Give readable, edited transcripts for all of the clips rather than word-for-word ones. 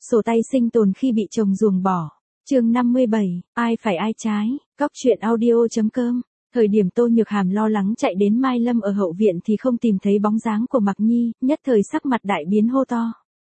Sổ tay sinh tồn khi bị chồng ruồng bỏ. Chương 57, ai phải ai trái, Cóc truyện audio.com. Thời điểm Tô Nhược Hàm lo lắng chạy đến Mai Lâm ở hậu viện thì không tìm thấy bóng dáng của Mạc Nhi, nhất thời sắc mặt đại biến hô to.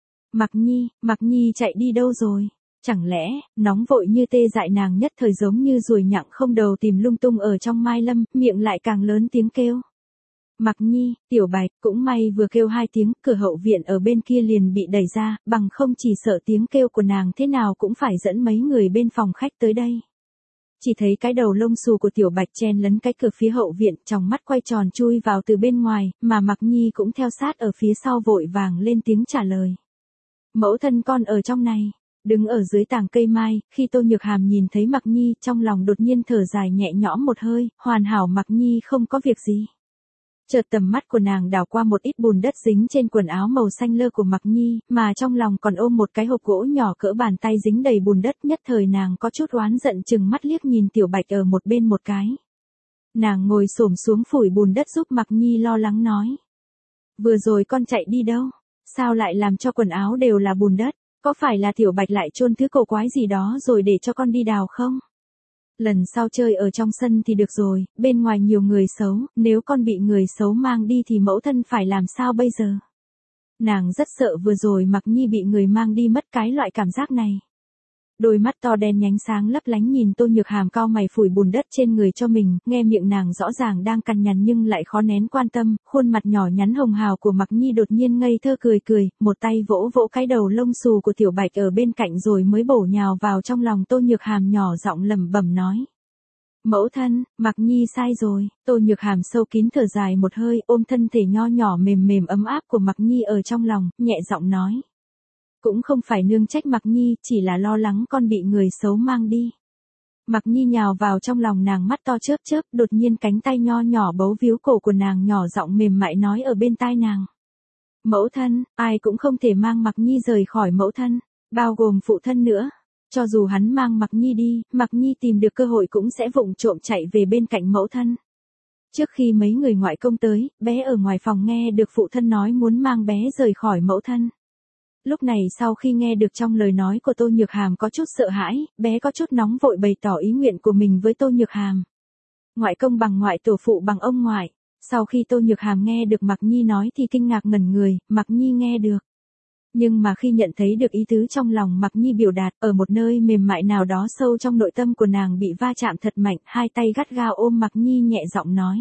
Mạc Nhi chạy đi đâu rồi? Chẳng lẽ, nóng vội như tê dại nàng nhất thời giống như ruồi nhặng không đầu tìm lung tung ở trong Mai Lâm, miệng lại càng lớn tiếng kêu. Mạc Nhi, Tiểu Bạch, cũng may vừa kêu 2 tiếng, cửa hậu viện ở bên kia liền bị đẩy ra, bằng không chỉ sợ tiếng kêu của nàng thế nào cũng phải dẫn mấy người bên phòng khách tới đây. Chỉ thấy cái đầu lông xù của Tiểu Bạch chen lấn cái cửa phía hậu viện, trong mắt quay tròn chui vào từ bên ngoài, mà Mạc Nhi cũng theo sát ở phía sau vội vàng lên tiếng trả lời. Mẫu thân con ở trong này. Đứng ở dưới tàng cây mai, khi Tô Nhược Hàm nhìn thấy Mạc Nhi, trong lòng đột nhiên thở dài nhẹ nhõm một hơi, hoàn hảo Mạc Nhi không có việc gì. Chợt tầm mắt của nàng đảo qua một ít bùn đất dính trên quần áo màu xanh lơ của Mạc Nhi, mà trong lòng còn ôm một cái hộp gỗ nhỏ cỡ bàn tay dính đầy bùn đất, nhất thời nàng có chút oán giận chừng mắt liếc nhìn Tiểu Bạch ở một bên một cái. Nàng ngồi xổm xuống phủi bùn đất giúp Mạc Nhi lo lắng nói. Vừa rồi con chạy đi đâu? Sao lại làm cho quần áo đều là bùn đất? Có phải là Tiểu Bạch lại chôn thứ cổ quái gì đó rồi để cho con đi đào không? Lần sau chơi ở trong sân thì được rồi, bên ngoài nhiều người xấu, nếu con bị người xấu mang đi thì mẫu thân phải làm sao bây giờ? Nàng rất sợ vừa rồi Mạc Nhi bị người mang đi mất cái loại cảm giác này. Đôi mắt to đen nhánh sáng lấp lánh nhìn Tô Nhược Hàm cau mày phủi bùn đất trên người cho mình, nghe miệng nàng rõ ràng đang cằn nhằn nhưng lại khó nén quan tâm, khuôn mặt nhỏ nhắn hồng hào của Mạc Nhi đột nhiên ngây thơ cười cười, một tay vỗ vỗ cái đầu lông xù của Tiểu Bạch ở bên cạnh rồi mới bổ nhào vào trong lòng Tô Nhược Hàm nhỏ giọng lẩm bẩm nói. Mẫu thân, Mạc Nhi sai rồi. Tô Nhược Hàm sâu kín thở dài một hơi, ôm thân thể nho nhỏ mềm mềm ấm áp của Mạc Nhi ở trong lòng, nhẹ giọng nói. Cũng không phải nương trách Mạc Nhi, chỉ là lo lắng con bị người xấu mang đi. Mạc Nhi nhào vào trong lòng nàng, mắt to chớp chớp, đột nhiên cánh tay nho nhỏ bấu víu cổ của nàng, nhỏ giọng mềm mại nói ở bên tai nàng. Mẫu thân, ai cũng không thể mang Mạc Nhi rời khỏi mẫu thân, bao gồm phụ thân nữa. Cho dù hắn mang Mạc Nhi đi, Mạc Nhi tìm được cơ hội cũng sẽ vụng trộm chạy về bên cạnh mẫu thân. Trước khi mấy người ngoại công tới, bé ở ngoài phòng nghe được phụ thân nói muốn mang bé rời khỏi mẫu thân. Lúc này sau khi nghe được trong lời nói của Tô Nhược Hàm có chút sợ hãi, bé có chút nóng vội bày tỏ ý nguyện của mình với Tô Nhược Hàm. Ngoại công bằng ngoại, tổ phụ bằng ông ngoại. Sau khi Tô Nhược Hàm nghe được Mạc Nhi nói thì kinh ngạc ngẩn người, Mạc Nhi nghe được. Nhưng mà khi nhận thấy được ý tứ trong lòng Mạc Nhi biểu đạt, ở một nơi mềm mại nào đó sâu trong nội tâm của nàng bị va chạm thật mạnh, hai tay gắt gao ôm Mạc Nhi nhẹ giọng nói.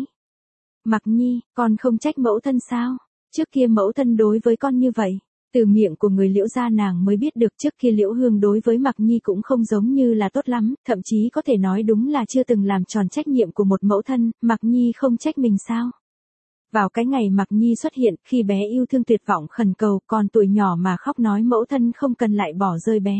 Mạc Nhi, con không trách mẫu thân sao? Trước kia mẫu thân đối với con như vậy. Từ miệng của người Liễu gia nàng mới biết được trước kia Liễu Hương đối với Mạc Nhi cũng không giống như là tốt lắm, thậm chí có thể nói đúng là chưa từng làm tròn trách nhiệm của một mẫu thân, Mạc Nhi không trách mình sao? Vào cái ngày Mạc Nhi xuất hiện, khi bé yêu thương tuyệt vọng khẩn cầu, còn tuổi nhỏ mà khóc nói mẫu thân không cần lại bỏ rơi bé.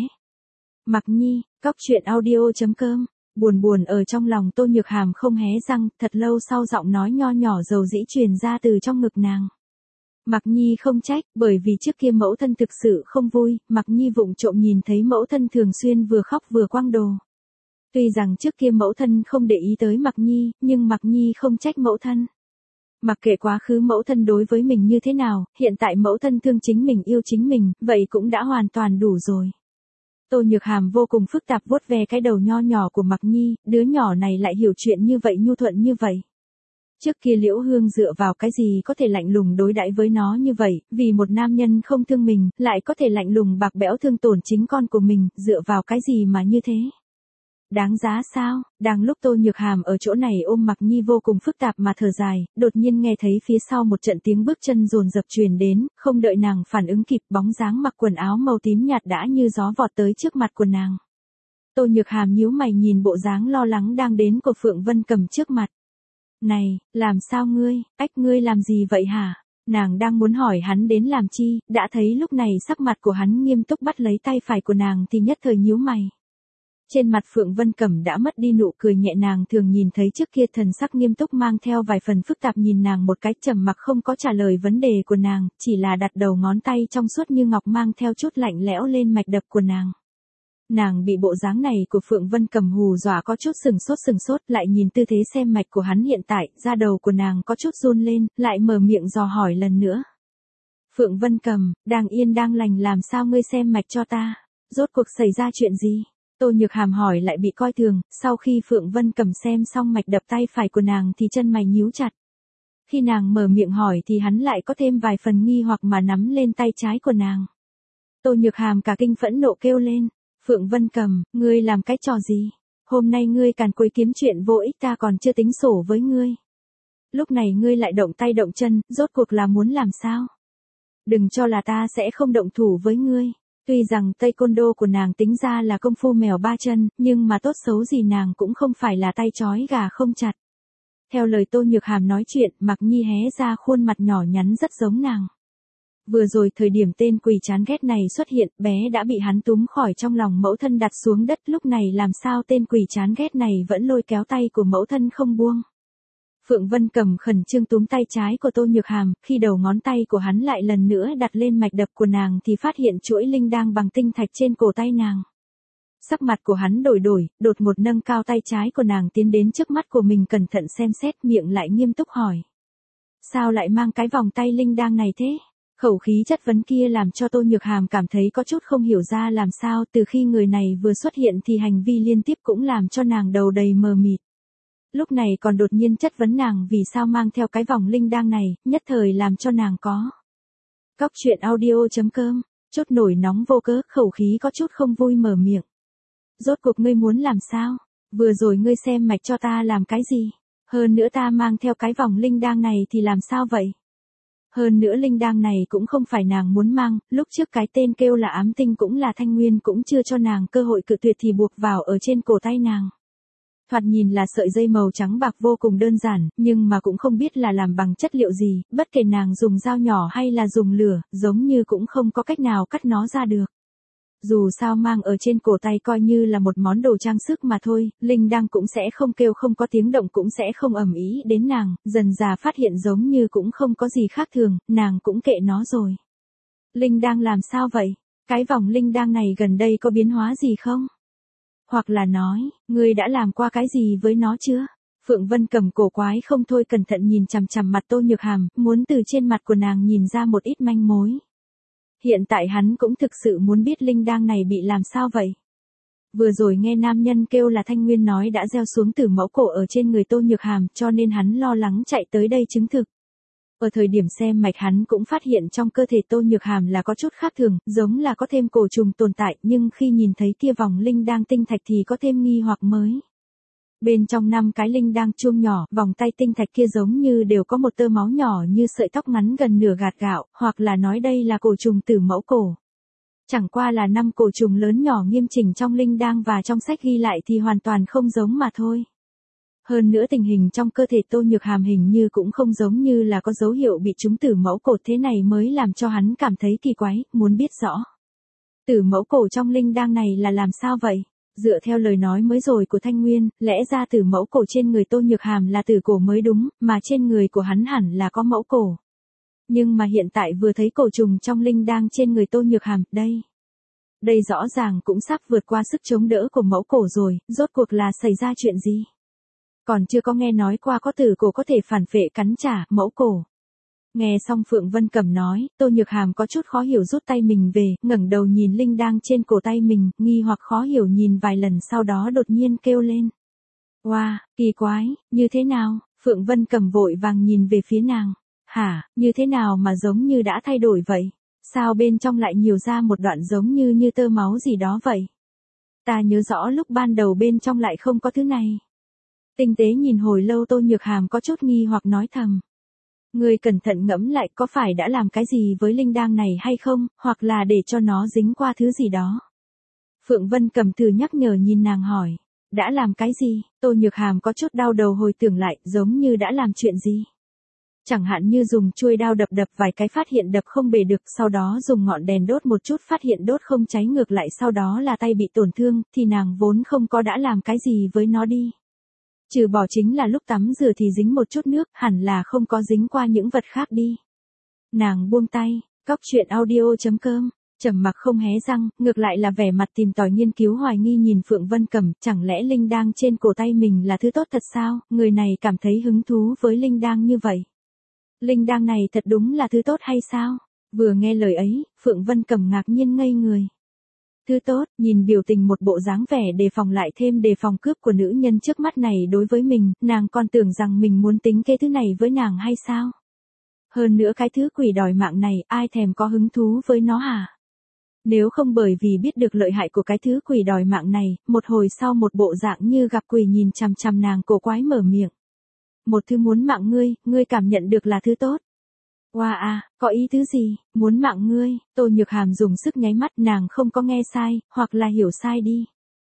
Mạc Nhi, Cóc truyện audio.com. Buồn ở trong lòng Tô Nhược Hàm không hé răng, thật lâu sau giọng nói nho nhỏ dầu dĩ truyền ra từ trong ngực nàng. Mạc Nhi không trách, bởi vì trước kia mẫu thân thực sự không vui, Mạc Nhi vụng trộm nhìn thấy mẫu thân thường xuyên vừa khóc vừa quăng đồ. Tuy rằng trước kia mẫu thân không để ý tới Mạc Nhi, nhưng Mạc Nhi không trách mẫu thân. Mặc kệ quá khứ mẫu thân đối với mình như thế nào, hiện tại mẫu thân thương chính mình yêu chính mình, vậy cũng đã hoàn toàn đủ rồi. Tô Nhược Hàm vô cùng phức tạp vuốt ve cái đầu nho nhỏ của Mạc Nhi, đứa nhỏ này lại hiểu chuyện như vậy, nhu thuận như vậy. Trước kia Liễu Hương dựa vào cái gì có thể lạnh lùng đối đãi với nó như vậy, vì một nam nhân không thương mình, lại có thể lạnh lùng bạc bẽo thương tổn chính con của mình, dựa vào cái gì mà như thế? Đáng giá sao? Đang lúc Tô Nhược Hàm ở chỗ này ôm Mạc Nhi vô cùng phức tạp mà thở dài, đột nhiên nghe thấy phía sau một trận tiếng bước chân dồn dập truyền đến, không đợi nàng phản ứng kịp, bóng dáng mặc quần áo màu tím nhạt đã như gió vọt tới trước mặt của nàng. Tô Nhược Hàm nhíu mày nhìn bộ dáng lo lắng đang đến của Phượng Vân Cầm trước mặt. Này, làm sao ngươi, ngươi làm gì vậy hả? Nàng đang muốn hỏi hắn đến làm chi, đã thấy lúc này sắc mặt của hắn nghiêm túc bắt lấy tay phải của nàng thì nhất thời nhíu mày. Trên mặt Phượng Vân Cẩm đã mất đi nụ cười nhẹ, nàng thường nhìn thấy trước kia thần sắc nghiêm túc mang theo vài phần phức tạp nhìn nàng một cái trầm mặc không có trả lời vấn đề của nàng, chỉ là đặt đầu ngón tay trong suốt như ngọc mang theo chút lạnh lẽo lên mạch đập của nàng. Nàng bị bộ dáng này của Phượng Vân Cầm hù dọa có chút sừng sốt, lại nhìn tư thế xem mạch của hắn hiện tại, da đầu của nàng có chút run lên, lại mở miệng dò hỏi lần nữa. Phượng Vân Cầm, đang yên đang lành làm sao ngươi xem mạch cho ta? Rốt cuộc xảy ra chuyện gì? Tô Nhược Hàm hỏi lại bị coi thường, sau khi Phượng Vân Cầm xem xong mạch đập tay phải của nàng thì chân mày nhíu chặt. Khi nàng mở miệng hỏi thì hắn lại có thêm vài phần nghi hoặc mà nắm lên tay trái của nàng. Tô Nhược Hàm cả kinh phẫn nộ kêu lên, Phượng Vân Cầm, ngươi làm cái trò gì? Hôm nay ngươi càn quấy kiếm chuyện vô ích ta còn chưa tính sổ với ngươi. Lúc này ngươi lại động tay động chân, rốt cuộc là muốn làm sao? Đừng cho là ta sẽ không động thủ với ngươi. Tuy rằng taekwondo của nàng tính ra là công phu mèo ba chân, nhưng mà tốt xấu gì nàng cũng không phải là tay trói gà không chặt. Theo lời Tô Nhược Hàm nói chuyện, Mạc Nhi hé ra khuôn mặt nhỏ nhắn rất giống nàng. Vừa rồi thời điểm tên quỷ chán ghét này xuất hiện, bé đã bị hắn túm khỏi trong lòng mẫu thân đặt xuống đất, lúc này làm sao tên quỷ chán ghét này vẫn lôi kéo tay của mẫu thân không buông. Phượng Vân Cầm khẩn trương túm tay trái của Tô Nhược Hàm, khi đầu ngón tay của hắn lại lần nữa đặt lên mạch đập của nàng thì phát hiện chuỗi linh đang bằng tinh thạch trên cổ tay nàng. Sắc mặt của hắn đổi, đột ngột nâng cao tay trái của nàng tiến đến trước mắt của mình cẩn thận xem xét, miệng lại nghiêm túc hỏi. Sao lại mang cái vòng tay linh đang này thế? Khẩu khí chất vấn kia làm cho Tô Nhược Hàm cảm thấy có chút không hiểu ra làm sao, từ khi người này vừa xuất hiện thì hành vi liên tiếp cũng làm cho nàng đầu đầy mờ mịt. Lúc này còn đột nhiên chất vấn nàng vì sao mang theo cái vòng linh đang này, nhất thời làm cho nàng có. Cóc truyện audio.com, chốt nổi nóng vô cớ, khẩu khí có chút không vui mở miệng. Rốt cuộc ngươi muốn làm sao? Vừa rồi ngươi xem mạch cho ta làm cái gì? Hơn nữa ta mang theo cái vòng linh đang này thì làm sao vậy? Hơn nữa linh đang này cũng không phải nàng muốn mang, lúc trước cái tên kêu là ám tinh cũng là Thanh Nguyên cũng chưa cho nàng cơ hội cự tuyệt thì buộc vào ở trên cổ tay nàng. Thoạt nhìn là sợi dây màu trắng bạc vô cùng đơn giản, nhưng mà cũng không biết là làm bằng chất liệu gì, bất kể nàng dùng dao nhỏ hay là dùng lửa, giống như cũng không có cách nào cắt nó ra được. Dù sao mang ở trên cổ tay coi như là một món đồ trang sức mà thôi, linh đang cũng sẽ không kêu, không có tiếng động, cũng sẽ không ầm ĩ đến nàng, dần dà phát hiện giống như cũng không có gì khác thường, nàng cũng kệ nó rồi. Linh đang làm sao vậy? Cái vòng linh đang này gần đây có biến hóa gì không? Hoặc là nói, ngươi đã làm qua cái gì với nó chưa? Phượng Vân Cầm cổ quái không thôi cẩn thận nhìn chằm chằm mặt Tô Nhược Hàm, muốn từ trên mặt của nàng nhìn ra một ít manh mối. Hiện tại hắn cũng thực sự muốn biết linh đang này bị làm sao vậy. Vừa rồi nghe nam nhân kêu là Thanh Nguyên nói đã gieo xuống tử mẫu cổ ở trên người Tô Nhược Hàm, cho nên hắn lo lắng chạy tới đây chứng thực. Ở thời điểm xem mạch hắn cũng phát hiện trong cơ thể Tô Nhược Hàm là có chút khác thường, giống là có thêm cổ trùng tồn tại, nhưng khi nhìn thấy kia vòng linh đang tinh thạch thì có thêm nghi hoặc mới. Bên trong 5 cái linh đang chuông nhỏ, vòng tay tinh thạch kia giống như đều có một tơ máu nhỏ như sợi tóc ngắn gần nửa gạt gạo, hoặc là nói đây là cổ trùng tử mẫu cổ. Chẳng qua là 5 cổ trùng lớn nhỏ nghiêm chỉnh trong linh đang và trong sách ghi lại thì hoàn toàn không giống mà thôi. Hơn nữa tình hình trong cơ thể Tô Nhược Hàm hình như cũng không giống như là có dấu hiệu bị trúng tử mẫu cổ, thế này mới làm cho hắn cảm thấy kỳ quái, muốn biết rõ. Tử mẫu cổ trong linh đang này là làm sao vậy? Dựa theo lời nói mới rồi của Thanh Nguyên, lẽ ra tử mẫu cổ trên người Tô Nhược Hàm là tử cổ mới đúng, mà trên người của hắn hẳn là có mẫu cổ. Nhưng mà hiện tại vừa thấy cổ trùng trong linh đang trên người Tô Nhược Hàm, đây rõ ràng cũng sắp vượt qua sức chống đỡ của mẫu cổ rồi, rốt cuộc là xảy ra chuyện gì? Còn chưa có nghe nói qua có tử cổ có thể phản phệ cắn trả mẫu cổ. Nghe xong Phượng Vân Cầm nói, Tô Nhược Hàm có chút khó hiểu rút tay mình về, ngẩng đầu nhìn linh đang trên cổ tay mình, nghi hoặc khó hiểu nhìn vài lần sau đó đột nhiên kêu lên. Wow, kỳ quái, như thế nào? Phượng Vân Cầm vội vàng nhìn về phía nàng. Hả, như thế nào mà giống như đã thay đổi vậy? Sao bên trong lại nhiều ra một đoạn giống như tơ máu gì đó vậy? Ta nhớ rõ lúc ban đầu bên trong lại không có thứ này. Tinh tế nhìn hồi lâu Tô Nhược Hàm có chút nghi hoặc nói thầm. Ngươi cẩn thận ngẫm lại có phải đã làm cái gì với linh đang này hay không, hoặc là để cho nó dính qua thứ gì đó. Phượng Vân Cầm thử nhắc nhở nhìn nàng hỏi. Đã làm cái gì? Tô Nhược Hàm có chút đau đầu hồi tưởng lại, giống như đã làm chuyện gì? Chẳng hạn như dùng chuôi đao đập vài cái phát hiện đập không bể được, sau đó dùng ngọn đèn đốt một chút phát hiện đốt không cháy ngược lại, sau đó là tay bị tổn thương, thì nàng vốn không có đã làm cái gì với nó đi. Trừ bỏ chính là lúc tắm rửa thì dính một chút nước, hẳn là không có dính qua những vật khác đi. Nàng buông tay, cóc truyện audio.com, trầm mặc không hé răng, ngược lại là vẻ mặt tìm tòi nghiên cứu hoài nghi nhìn Phượng Vân Cầm, chẳng lẽ linh đang trên cổ tay mình là thứ tốt thật sao, người này cảm thấy hứng thú với linh đang như vậy. Linh đang này thật đúng là thứ tốt hay sao? Vừa nghe lời ấy, Phượng Vân Cầm ngạc nhiên ngây người. Thứ tốt, nhìn biểu tình một bộ dáng vẻ đề phòng lại thêm đề phòng cướp của nữ nhân trước mắt này đối với mình, nàng còn tưởng rằng mình muốn tính kế thứ này với nàng hay sao? Hơn nữa cái thứ quỷ đòi mạng này, ai thèm có hứng thú với nó hả? Nếu không bởi vì biết được lợi hại của cái thứ quỷ đòi mạng này, một hồi sau một bộ dạng như gặp quỷ nhìn chằm chằm nàng cổ quái mở miệng. Một thứ muốn mạng ngươi cảm nhận được là thứ tốt. Wow à, có ý tứ gì, muốn mạng ngươi, Tô Nhược Hàm dùng sức nháy mắt nàng không có nghe sai, hoặc là hiểu sai đi.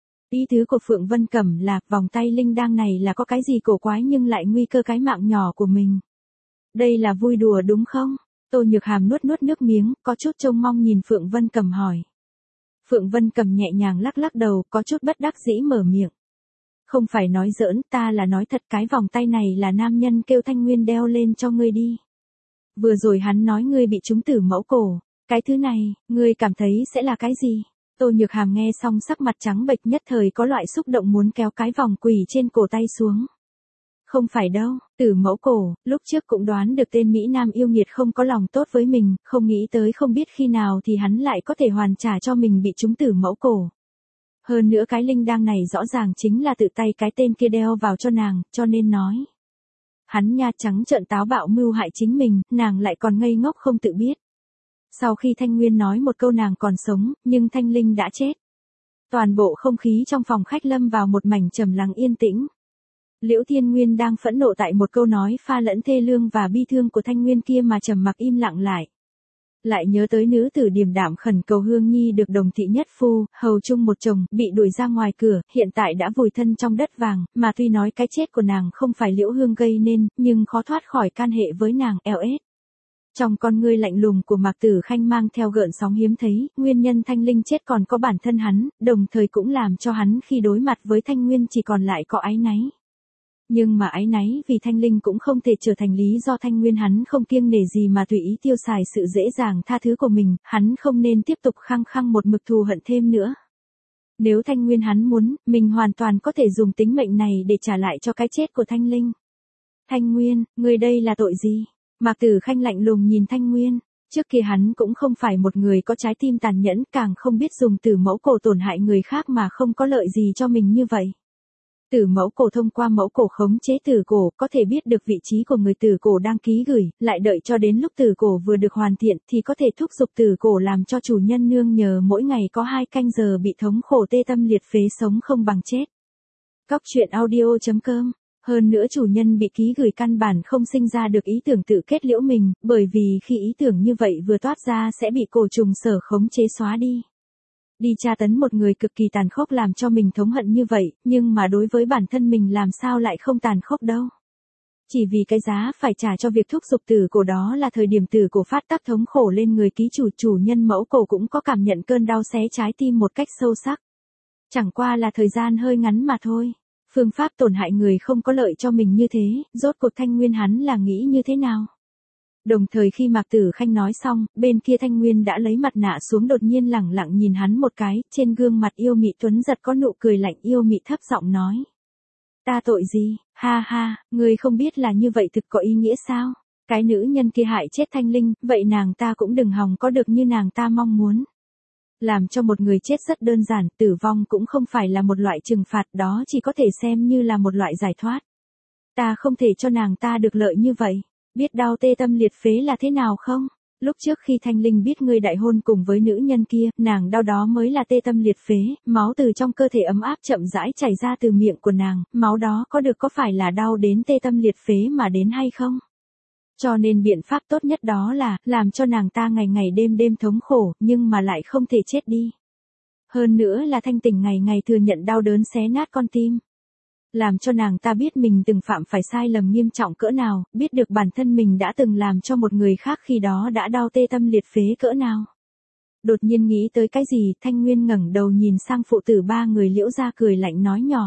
Ý tứ của Phượng Vân Cẩm là vòng tay linh đang này là có cái gì cổ quái nhưng lại nguy cơ cái mạng nhỏ của mình. Đây là vui đùa đúng không? Tô Nhược Hàm nuốt nước miếng, có chút trông mong nhìn Phượng Vân Cẩm hỏi. Phượng Vân Cẩm nhẹ nhàng lắc lắc đầu, có chút bất đắc dĩ mở miệng. Không phải nói giỡn, ta là nói thật, cái vòng tay này là nam nhân kêu Thanh Nguyên đeo lên cho ngươi đi. Vừa rồi hắn nói ngươi bị trúng tử mẫu cổ, cái thứ này, ngươi cảm thấy sẽ là cái gì? Tô Nhược Hàm nghe xong sắc mặt trắng bệch nhất thời có loại xúc động muốn kéo cái vòng quỷ trên cổ tay xuống. Không phải đâu, tử mẫu cổ, lúc trước cũng đoán được tên Mỹ Nam yêu nghiệt không có lòng tốt với mình, không nghĩ tới không biết khi nào thì hắn lại có thể hoàn trả cho mình bị trúng tử mẫu cổ. Hơn nữa cái linh đang này rõ ràng chính là tự tay cái tên kia đeo vào cho nàng, cho nên nói. Hắn nha trắng trợn táo bạo mưu hại chính mình, nàng lại còn ngây ngốc không tự biết. Sau khi Thanh Nguyên nói một câu nàng còn sống, nhưng Thanh Linh đã chết. Toàn bộ không khí trong phòng khách lâm vào một mảnh trầm lắng yên tĩnh. Liễu Thiên Nguyên đang phẫn nộ tại một câu nói pha lẫn thê lương và bi thương của Thanh Nguyên kia mà trầm mặc im lặng lại. Lại nhớ tới nữ tử điềm đạm khẩn cầu Hương Nhi được đồng thị nhất phu, hầu chung một chồng, bị đuổi ra ngoài cửa, hiện tại đã vùi thân trong đất vàng, mà tuy nói cái chết của nàng không phải Liễu Hương gây nên, nhưng khó thoát khỏi can hệ với nàng, LS. Trong con ngươi lạnh lùng của Mạc Tử Khanh mang theo gợn sóng hiếm thấy, nguyên nhân Thanh Linh chết còn có bản thân hắn, đồng thời cũng làm cho hắn khi đối mặt với Thanh Nguyên chỉ còn lại có áy náy. Nhưng mà áy náy vì Thanh Linh cũng không thể trở thành lý do Thanh Nguyên hắn không kiêng nể gì mà tùy ý tiêu xài sự dễ dàng tha thứ của mình, hắn không nên tiếp tục khăng khăng một mực thù hận thêm nữa. Nếu Thanh Nguyên hắn muốn, mình hoàn toàn có thể dùng tính mệnh này để trả lại cho cái chết của Thanh Linh. Thanh Nguyên, người đây là tội gì? Mạc Tử Khanh lạnh lùng nhìn Thanh Nguyên, trước kia hắn cũng không phải một người có trái tim tàn nhẫn, càng không biết dùng tử mẫu cổ tổn hại người khác mà không có lợi gì cho mình như vậy. Tử mẫu cổ thông qua mẫu cổ khống chế tử cổ, có thể biết được vị trí của người tử cổ đăng ký gửi, lại đợi cho đến lúc tử cổ vừa được hoàn thiện thì có thể thúc giục tử cổ làm cho chủ nhân nương nhờ mỗi ngày có 2 canh giờ bị thống khổ tê tâm liệt phế sống không bằng chết. Cóc truyện audio.com. Hơn nữa chủ nhân bị ký gửi căn bản không sinh ra được ý tưởng tự kết liễu mình, bởi vì khi ý tưởng như vậy vừa toát ra sẽ bị cổ trùng sở khống chế xóa đi. Đi tra tấn một người cực kỳ tàn khốc làm cho mình thống hận như vậy, nhưng mà đối với bản thân mình làm sao lại không tàn khốc đâu. Chỉ vì cái giá phải trả cho việc thúc giục tử cổ đó là thời điểm tử cổ phát tác thống khổ lên người ký chủ nhân mẫu cổ cũng có cảm nhận cơn đau xé trái tim một cách sâu sắc. Chẳng qua là thời gian hơi ngắn mà thôi. Phương pháp tổn hại người không có lợi cho mình như thế, rốt cuộc Thanh Nguyên hắn là nghĩ như thế nào? Đồng thời khi Mạc Tử Khanh nói xong, bên kia Thanh Nguyên đã lấy mặt nạ xuống đột nhiên lẳng lặng nhìn hắn một cái, trên gương mặt yêu mị tuấn giật có nụ cười lạnh yêu mị thấp giọng nói. Ta tội gì, ha ha, người không biết là như vậy thực có ý nghĩa sao? Cái nữ nhân kia hại chết Thanh Linh, vậy nàng ta cũng đừng hòng có được như nàng ta mong muốn. Làm cho một người chết rất đơn giản, tử vong cũng không phải là một loại trừng phạt, đó chỉ có thể xem như là một loại giải thoát. Ta không thể cho nàng ta được lợi như vậy. Biết đau tê tâm liệt phế là thế nào không? Lúc trước khi Thanh Linh biết ngươi đại hôn cùng với nữ nhân kia, nàng đau đó mới là tê tâm liệt phế, máu từ trong cơ thể ấm áp chậm rãi chảy ra từ miệng của nàng, máu đó có phải là đau đến tê tâm liệt phế mà đến hay không? Cho nên biện pháp tốt nhất đó là, làm cho nàng ta ngày ngày đêm thống khổ, nhưng mà lại không thể chết đi. Hơn nữa là thanh tỉnh ngày ngày thừa nhận đau đớn xé nát con tim. Làm cho nàng ta biết mình từng phạm phải sai lầm nghiêm trọng cỡ nào, biết được bản thân mình đã từng làm cho một người khác khi đó đã đau tê tâm liệt phế cỡ nào. Đột nhiên nghĩ tới cái gì, Thanh Nguyên ngẩng đầu nhìn sang phụ tử 3 người Liễu gia cười lạnh nói nhỏ.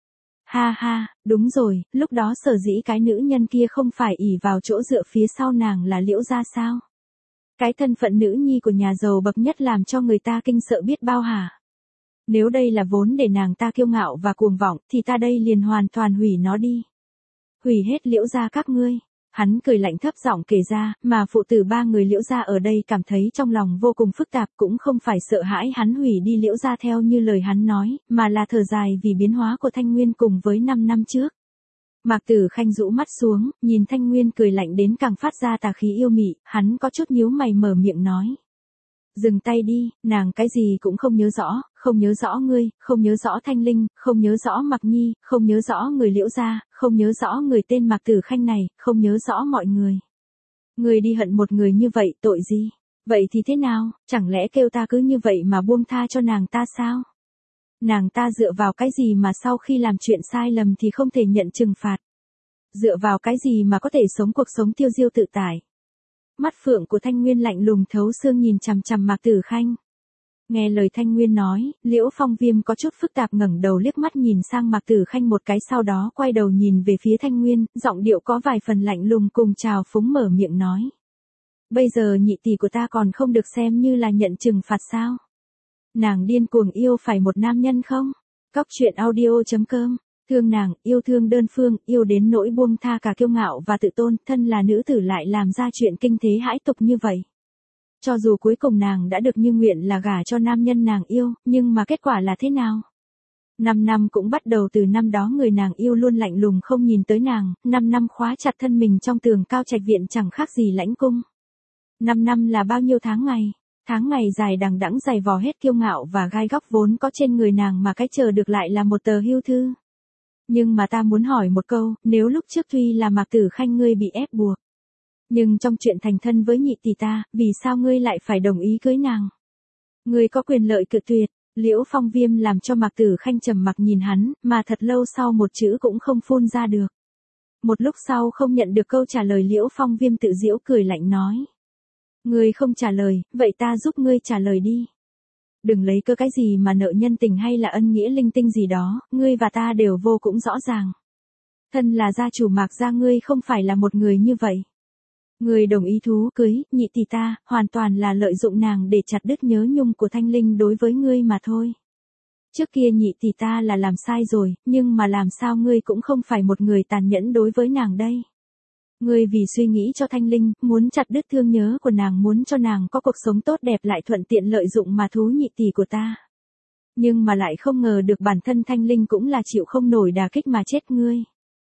Ha ha, đúng rồi, lúc đó sở dĩ cái nữ nhân kia không phải ỷ vào chỗ dựa phía sau nàng là Liễu gia sao? Cái thân phận nữ nhi của nhà giàu bậc nhất làm cho người ta kinh sợ biết bao hả? Nếu đây là vốn để nàng ta kiêu ngạo và cuồng vọng, thì ta đây liền hoàn toàn hủy nó đi. Hủy hết Liễu gia các ngươi. Hắn cười lạnh thấp giọng kể ra, mà phụ tử ba người Liễu gia ở đây cảm thấy trong lòng vô cùng phức tạp, cũng không phải sợ hãi hắn hủy đi Liễu gia theo như lời hắn nói, mà là thở dài vì biến hóa của Thanh Nguyên cùng với 5 năm trước. Mạc Tử Khanh rũ mắt xuống, nhìn Thanh Nguyên cười lạnh đến càng phát ra tà khí yêu mị, hắn có chút nhíu mày mở miệng nói. Dừng tay đi, nàng cái gì cũng không nhớ rõ, không nhớ rõ ngươi, không nhớ rõ Thanh Linh, không nhớ rõ Mạc Nhi, không nhớ rõ người Liễu gia, không nhớ rõ người tên Mạc Tử Khanh này, không nhớ rõ mọi người. Ngươi đi hận một người như vậy tội gì? Vậy thì thế nào, chẳng lẽ kêu ta cứ như vậy mà buông tha cho nàng ta sao? Nàng ta dựa vào cái gì mà sau khi làm chuyện sai lầm thì không thể nhận trừng phạt? Dựa vào cái gì mà có thể sống cuộc sống tiêu diêu tự tại? Mắt phượng của Thanh Nguyên lạnh lùng thấu xương nhìn chằm chằm Mạc Tử Khanh. Nghe lời Thanh Nguyên nói, Liễu Phong Viêm có chút phức tạp ngẩng đầu liếc mắt nhìn sang Mạc Tử Khanh một cái, sau đó quay đầu nhìn về phía Thanh Nguyên, giọng điệu có vài phần lạnh lùng cùng trào phúng mở miệng nói. Bây giờ nhị tỷ của ta còn không được xem như là nhận trừng phạt sao? Nàng điên cuồng yêu phải một nam nhân không? Cóc truyện audio.com. Thương nàng, yêu thương đơn phương, yêu đến nỗi buông tha cả kiêu ngạo và tự tôn, thân là nữ tử lại làm ra chuyện kinh thế hãi tục như vậy. Cho dù cuối cùng nàng đã được như nguyện là gả cho nam nhân nàng yêu, nhưng mà kết quả là thế nào? 5 năm cũng bắt đầu từ năm đó người nàng yêu luôn lạnh lùng không nhìn tới nàng, 5 năm khóa chặt thân mình trong tường cao trạch viện chẳng khác gì lãnh cung. 5 năm là bao nhiêu tháng ngày dài đằng đẵng dày vò hết kiêu ngạo và gai góc vốn có trên người nàng mà cái chờ được lại là một tờ hưu thư. Nhưng mà ta muốn hỏi một câu, nếu lúc trước tuy là Mạc Tử Khanh ngươi bị ép buộc, nhưng trong chuyện thành thân với nhị tỷ ta, vì sao ngươi lại phải đồng ý cưới nàng? Ngươi có quyền lợi cự tuyệt. Liễu Phong Viêm làm cho Mạc Tử Khanh trầm mặc nhìn hắn, mà thật lâu sau một chữ cũng không phun ra được. Một lúc sau không nhận được câu trả lời, Liễu Phong Viêm tự giễu cười lạnh nói. Ngươi không trả lời, vậy ta giúp ngươi trả lời đi. Đừng lấy cơ cái gì mà nợ nhân tình hay là ân nghĩa linh tinh gì đó, ngươi và ta đều vô cùng rõ ràng. Thân là gia chủ Mạc gia, ngươi không phải là một người như vậy. Ngươi đồng ý thú cưới nhị tỷ ta, hoàn toàn là lợi dụng nàng để chặt đứt nhớ nhung của Thanh Linh đối với ngươi mà thôi. Trước kia nhị tỷ ta là làm sai rồi, nhưng mà làm sao ngươi cũng không phải một người tàn nhẫn đối với nàng đây. Ngươi vì suy nghĩ cho Thanh Linh, muốn chặt đứt thương nhớ của nàng, muốn cho nàng có cuộc sống tốt đẹp lại thuận tiện lợi dụng mà thú nhị tỷ của ta. Nhưng mà lại không ngờ được bản thân Thanh Linh cũng là chịu không nổi đả kích mà chết ngươi.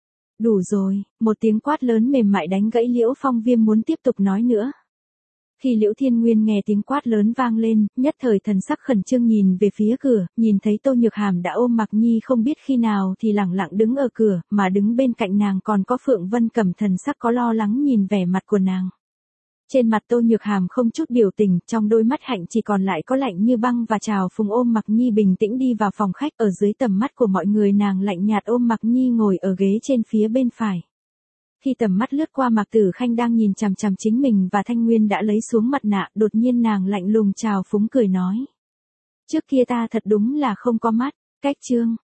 Đủ rồi, một tiếng quát lớn mềm mại đánh gãy Liễu Phong Viêm muốn tiếp tục nói nữa. Khi Liễu Thiên Nguyên nghe tiếng quát lớn vang lên, nhất thời thần sắc khẩn trương nhìn về phía cửa, nhìn thấy Tô Nhược Hàm đã ôm Mạc Nhi không biết khi nào thì lẳng lặng đứng ở cửa, mà đứng bên cạnh nàng còn có Phượng Vân Cẩm, thần sắc có lo lắng nhìn vẻ mặt của nàng. Trên mặt Tô Nhược Hàm không chút biểu tình, trong đôi mắt hạnh chỉ còn lại có lạnh như băng và trào phúng ôm Mạc Nhi bình tĩnh đi vào phòng khách, ở dưới tầm mắt của mọi người nàng lạnh nhạt ôm Mạc Nhi ngồi ở ghế trên phía bên phải. Khi tầm mắt lướt qua Mạc Tử Khanh đang nhìn chằm chằm chính mình và Thanh Nguyên đã lấy xuống mặt nạ, đột nhiên nàng lạnh lùng trào phúng cười nói. Trước kia ta thật đúng là không có mắt, cách chương.